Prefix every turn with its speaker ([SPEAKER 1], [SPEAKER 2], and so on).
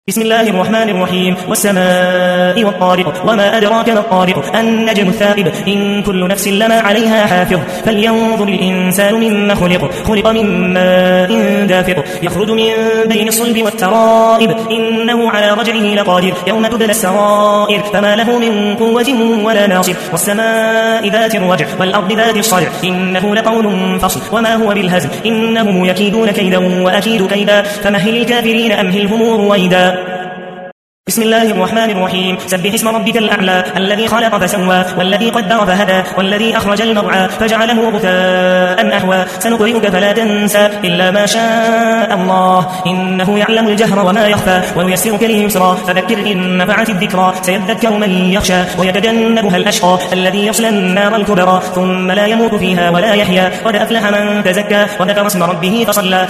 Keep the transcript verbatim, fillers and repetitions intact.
[SPEAKER 1] بسم الله الرحمن الرحيم والسماء والطارق وما أدراك ما الطارق النجم الثاقب إن كل نفس لما عليها حافظ فلينظر الإنسان مما خلق خلق من ماء دافق يخرج من بين الصلب والترائب إنه على رجعه لقادر يوم تبلى السرائر فما له من قوة ولا ناصر والسماء ذات الرجع والأرض ذات الصرع إنه لقول فصل وما هو بالهزل إنهم يكيدون كيدا وأكيد كيدا فمهل الكافرين أمهلهم رويدا. بسم الله الرحمن الرحيم سبح اسم ربك الأعلى الذي خلق فسوى والذي قدر فهدى والذي أخرج المرعى فجعله غثاء أحوى سنقرئك فلا تنسى إلا ما شاء الله إنه يعلم الجهر وما يخفى وييسرك لليسرى فذكر إن نفعت الذكرى سيذكر من يخشى ويتجنبها الأشقى الذي يصلى النار الكبرى ثم لا يموت فيها ولا يحيا قد أفلح من تزكى وذكر اسم ربه فصلى